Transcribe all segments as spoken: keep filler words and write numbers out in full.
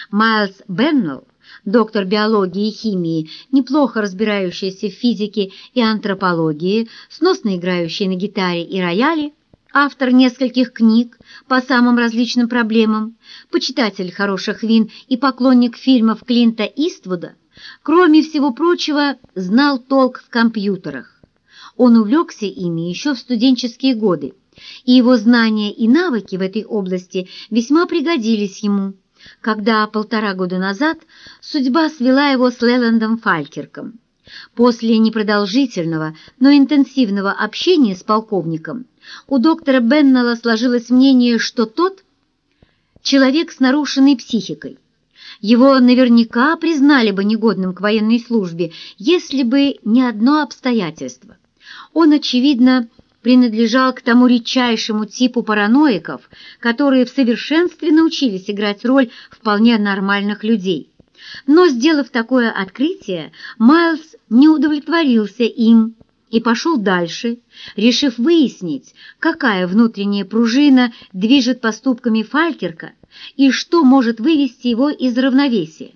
Майлз Беннелл, доктор биологии и химии, неплохо разбирающийся в физике и антропологии, сносно играющий на гитаре и рояле, автор нескольких книг по самым различным проблемам, почитатель хороших вин и поклонник фильмов Клинта Иствуда, кроме всего прочего, знал толк в компьютерах. Он увлекся ими еще в студенческие годы, и его знания и навыки в этой области весьма пригодились ему, когда полтора года назад судьба свела его с Леландом Фалькирком. После непродолжительного, но интенсивного общения с полковником у доктора Беннелла сложилось мнение, что тот – человек с нарушенной психикой. Его наверняка признали бы негодным к военной службе, если бы не одно обстоятельство. Он, очевидно, принадлежал к тому редчайшему типу параноиков, которые в совершенстве научились играть роль вполне нормальных людей. Но, сделав такое открытие, Майлз не удовлетворился им и пошел дальше, решив выяснить, какая внутренняя пружина движет поступками Фалькирка и что может вывести его из равновесия.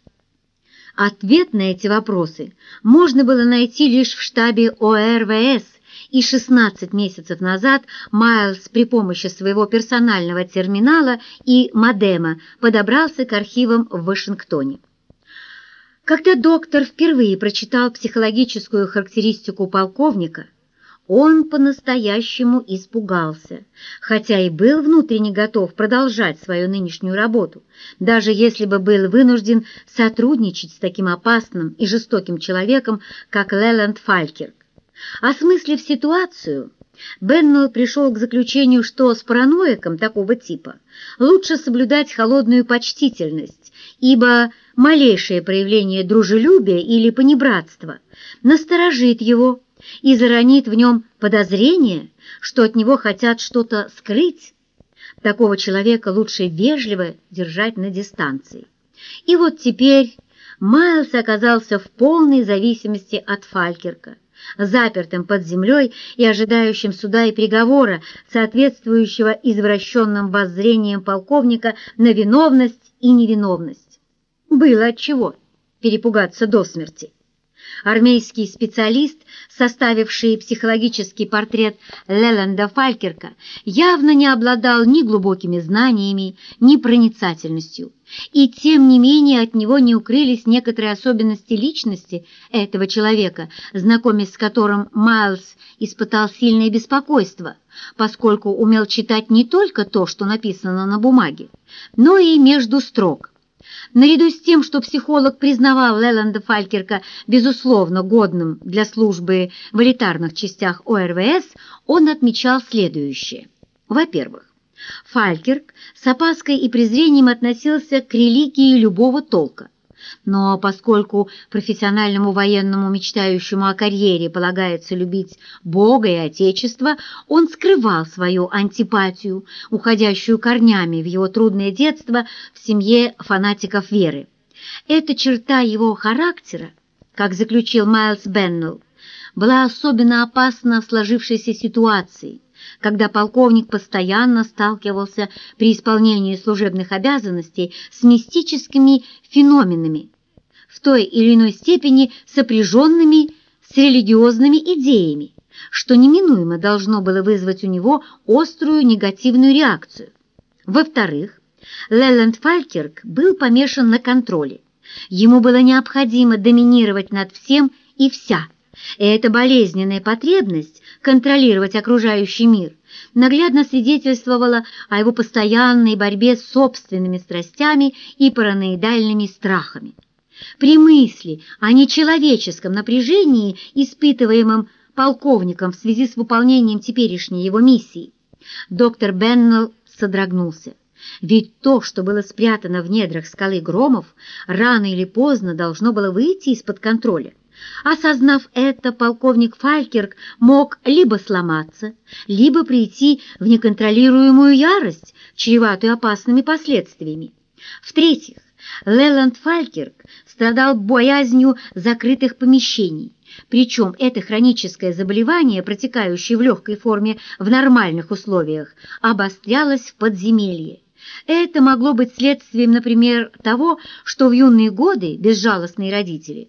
Ответ на эти вопросы можно было найти лишь в штабе О Эр В С, и шестнадцать месяцев назад Майлз при помощи своего персонального терминала и модема подобрался к архивам в Вашингтоне. Когда доктор впервые прочитал психологическую характеристику полковника, он по-настоящему испугался, хотя и был внутренне готов продолжать свою нынешнюю работу, даже если бы был вынужден сотрудничать с таким опасным и жестоким человеком, как Леланд Фалькирк. Осмыслив ситуацию, Беннелл пришел к заключению, что с параноиком такого типа лучше соблюдать холодную почтительность, ибо малейшее проявление дружелюбия или понебратства насторожит его и заронит в нем подозрение, что от него хотят что-то скрыть. Такого человека лучше вежливо держать на дистанции. И вот теперь Майлз оказался в полной зависимости от Фалькирка, запертым под землей и ожидающим суда и приговора, соответствующего извращенным воззрениям полковника на виновность и невиновность. Было отчего перепугаться до смерти. Армейский специалист, составивший психологический портрет Леланда Фалькирка, явно не обладал ни глубокими знаниями, ни проницательностью, и тем не менее от него не укрылись некоторые особенности личности этого человека, знакомясь с которым Майлз испытал сильное беспокойство, поскольку умел читать не только то, что написано на бумаге, но и между строк. Наряду с тем, что психолог признавал Леланда Фалькирка безусловно годным для службы в элитарных частях О Эр В С, он отмечал следующее. Во-первых, Фалькирк с опаской и презрением относился к религии любого толка. Но поскольку профессиональному военному, мечтающему о карьере, полагается любить Бога и Отечество, он скрывал свою антипатию, уходящую корнями в его трудное детство в семье фанатиков веры. Эта черта его характера, как заключил Майлз Беннелл, была особенно опасна в сложившейся ситуации, когда полковник постоянно сталкивался при исполнении служебных обязанностей с мистическими феноменами, в той или иной степени сопряженными с религиозными идеями, что неминуемо должно было вызвать у него острую негативную реакцию. Во-вторых, Леланд Фалькирк был помешан на контроле. Ему было необходимо доминировать над всем и вся, и эта болезненная потребность контролировать окружающий мир наглядно свидетельствовала о его постоянной борьбе с собственными страстями и параноидальными страхами. При мысли о нечеловеческом напряжении, испытываемом полковником в связи с выполнением теперешней его миссии, доктор Беннелл содрогнулся. Ведь то, что было спрятано в недрах скалы Громов, рано или поздно должно было выйти из-под контроля. Осознав это, полковник Фалькирк мог либо сломаться, либо прийти в неконтролируемую ярость, чреватую опасными последствиями. В-третьих, Леланд Фалькирк страдал боязнью закрытых помещений, причем это хроническое заболевание, протекающее в легкой форме в нормальных условиях, обострялось в подземелье, Это могло быть следствием, например, того, что в юные годы безжалостные родители